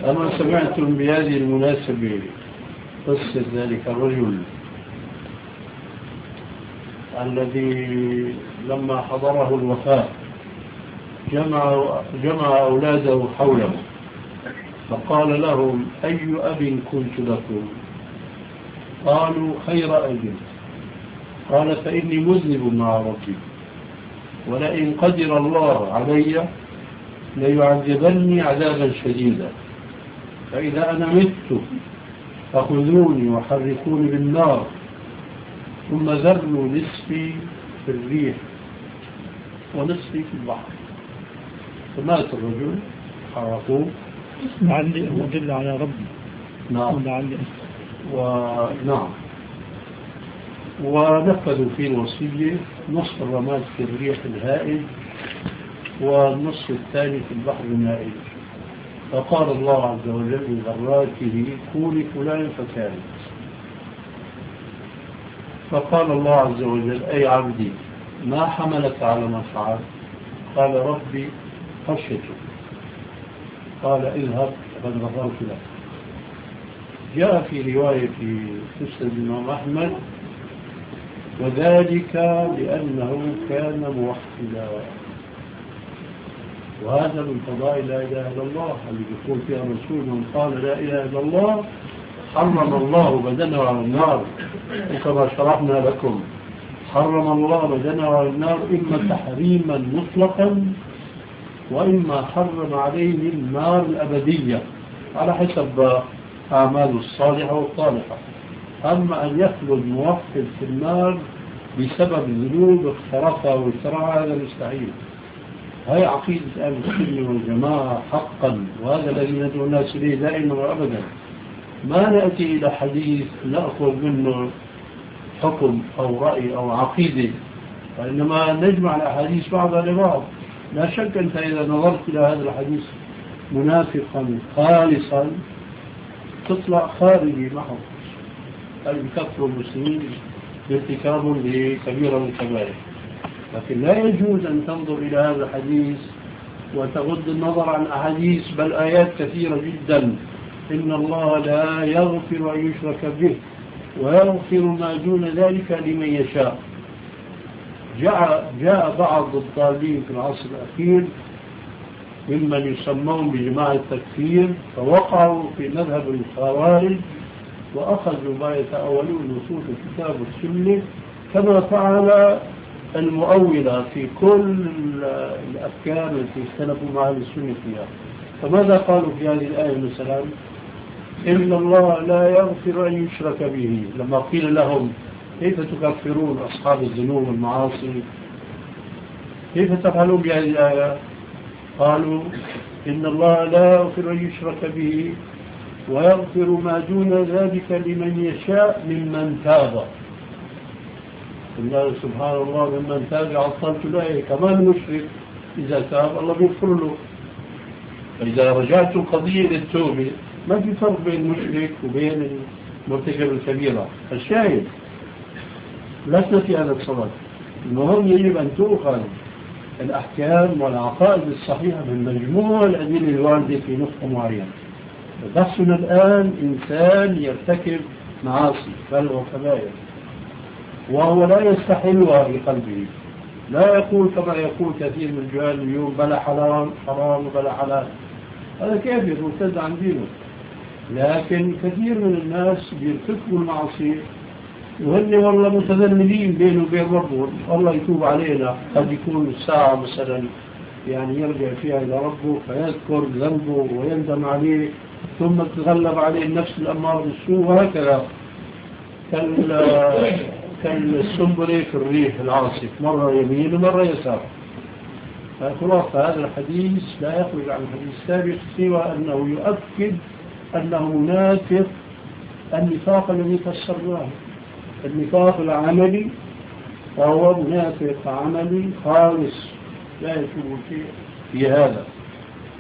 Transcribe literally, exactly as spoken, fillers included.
أما سمعتم بهذه المناسبة قصة ذلك الرجل الذي لما حضره الوفاة جمع, جمع أولاده حوله فقال لهم: أي أب كنت لكم؟ قالوا: خير أب. قال: فإني مذنب مع ربي، ولئن قدر الله علي ليعذبني عذابا شديدا، فإذا أنا مت فخذوني وحركوني بالنار ثم ذروا نصفي في الريح ونصفي في البحر. فمات الرجل حرقوه. لعلي أدل على ربي. نعم. لعلي ونعم ونفذوا في الوصية: نصف الرماد في الريح الهائج والنصف الثاني في البحر المائج. فقال الله عز وجل لذراته: كوني فلان فكانت. فقال الله عز وجل: أي عبدي ما حملك على ما فعلت؟ قال: ربي خشيتك. قال: اذهب فقد غفرت لك. جاء في رواية في مسند الإمام أحمد: وذلك لأنه كان موحدا. وهذا من فضائل لا إله إلا الله اللي يقول فيها الرسول: من قال لا إله إلا الله حرم الله بدنه على النار. وكما شرحنا لكم حرم الله بدنه على النار إما تحريما مطلقا وإما حرم عليه النار الأبدية على حسب أعماله الصالحة والطالحة. أما أن يخلد موحد في النار بسبب ذنوب اخترقها واجترعها هذا مستحيل. هي عقيدة أهل السنة والجماعة حقا، وهذا الذي ندعو الناس إليه دائما وأبدا. ما نأتي إلى حديث نأخذ منه حكم أو رأي أو عقيدة، وإنما نجمع الأحاديث بعضها لبعض. لا شك أنت إذا نظرت إلى هذا الحديث منافقا خالصا تطلع خارجي محض، أي بكفر المسلمين بارتكاب لكبيرة من الكبائر. لكن لا يجوز أن تنظر إلى هذا الحديث وتغض النظر عن أحاديث بل آيات كثيرة جدا: إن الله لا يغفر أن يشرك به ويغفر ما دون ذلك لمن يشاء. جاء, جاء بعض الضالين في العصر الأخير ممن يسمون بجماعة التكفير فوقعوا في مذهب الخوارج وأخذوا ما يتأولون نصوص الكتاب والسنة كما فعل المؤولة في كل الأفكار التي اختلفوا مع أهل السنة فيها. فماذا قالوا في هذه الآية مثلا؟ إن الله لا يغفر أن يشرك به. لما قيل لهم: كيف تكفرون أصحاب الذنوب والمعاصي؟ كيف تفعلون بهذه الآية؟ قالوا: إن الله لا يغفر أن يشرك به ويغفر ما دون ذلك لمن يشاء ممن تاب. الله سبحانه الله ممن تاب عطلت له. كمان مشرك إذا تاب الله بيغفر له. فإذا رجعت القضية للتوبة ما في فرق بين المشرك وبين مرتكب الكبيرة. الشاهد لسنا في هذا الصدد. المهم يجب أن تؤخذ الأحكام والعقائد الصحيحة من مجموع الأدلة الواردة في نقطة معينة. بحثنا الآن إنسان يرتكب معاصي بل وكبائر وهو لا يستحلها في قلبه، لا يقول كما يقول كثير من الجهال اليوم: بلا حرام حرام وبلا حلال. هذا كافر مرتد عن دينه. لكن كثير من الناس بيرتكبوا المعصية وهن والله متذنبين بينه وبين ربه. الله يتوب علينا. قد يكون الساعة مثلا يعني يرجع فيها إلى ربه فيذكر ذنبه ويندم عليه ثم تتغلب عليه النفس الأمارة بالسوء، وهكذا كالسنبلة في الريح العاصف، مرة يمين ومرة يسار. فخلاصة هذا الحديث لا يخرج عن الحديث السابق سوى أنه يؤكد أنه منافق النفاق الذي فسرناه. النفاق العملي وهو منافق عملي خالص لا يشوف شيء في هذا.